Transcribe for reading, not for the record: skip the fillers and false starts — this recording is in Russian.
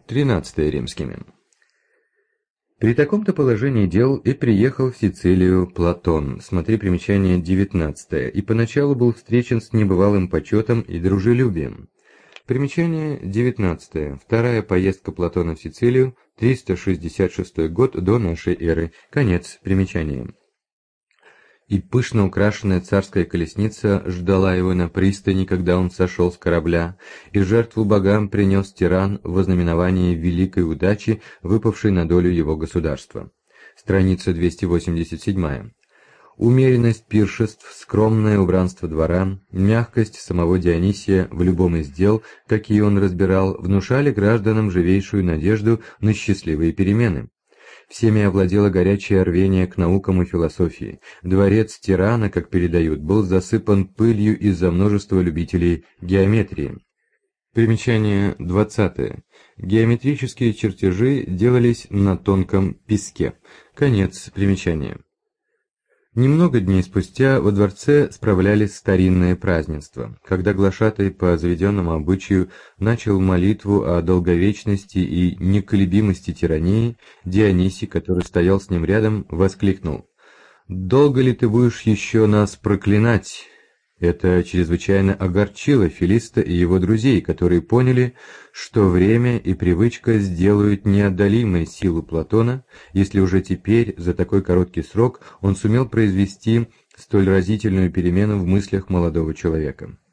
13 римскими. При таком-то положении дел и приехал в Сицилию Платон, смотри примечание 19, и поначалу был встречен с небывалым почетом и дружелюбием. Примечание 19. Вторая поездка Платона в Сицилию, 366 год до нашей эры. Конец примечания. И пышно украшенная царская колесница ждала его на пристани, когда он сошел с корабля, и жертву богам принес тиран в ознаменование великой удачи, выпавшей на долю его государства. Страница 287. Умеренность пиршеств, скромное убранство двора, мягкость самого Дионисия в любом из дел, какие он разбирал, внушали гражданам живейшую надежду на счастливые перемены. Всеми овладело горячее рвение к наукам и философии. Дворец тирана, как передают, был засыпан пылью из-за множества любителей геометрии. Примечание 20. Геометрические чертежи делались на тонком песке. Конец примечания. Немного дней спустя во дворце справлялись старинное празднество, когда глашатай по заведенному обычаю начал молитву о долговечности и неколебимости тирании. Дионисий, который стоял с ним рядом, воскликнул: «Долго ли ты будешь еще нас проклинать?» Это чрезвычайно огорчило Филиста и его друзей, которые поняли, что время и привычка сделают неодолимой силу Платона, если уже теперь, за такой короткий срок, он сумел произвести столь разительную перемену в мыслях молодого человека.